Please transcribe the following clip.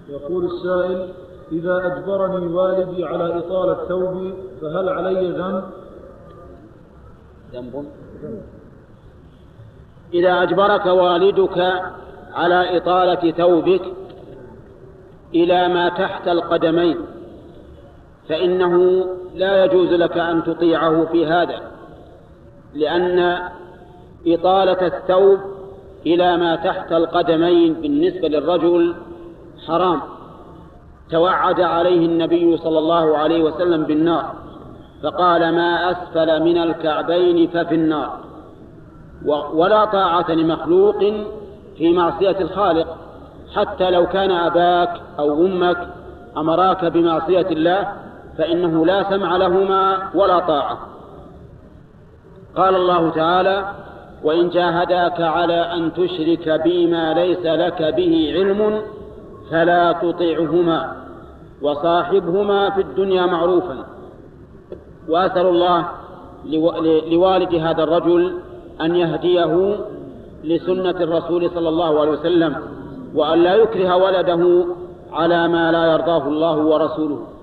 يقول السائل: إذا أجبرني والدي على إطالة ثوبي فهل علي ذنب؟ إذا أجبرك والدك على إطالة ثوبك إلى ما تحت القدمين فإنه لا يجوز لك أن تطيعه في هذا، لأن إطالة الثوب إلى ما تحت القدمين بالنسبة للرجل حرام، توعد عليه النبي صلى الله عليه وسلم بالنار، فقال: ما أسفل من الكعبين ففي النار. ولا طاعة لمخلوق في معصية الخالق، حتى لو كان أباك أو أمك أمراك بمعصية الله فإنه لا سمع لهما ولا طاعة. قال الله تعالى: وإن جاهداك على أن تشرك بي ما ليس لك به علم فلا تطعهما وصاحبهما في الدنيا معروفا. وأسأل الله لوالد هذا الرجل أن يهديه لسنة الرسول صلى الله عليه وسلم، وأن لا يكره ولده على ما لا يرضاه الله ورسوله.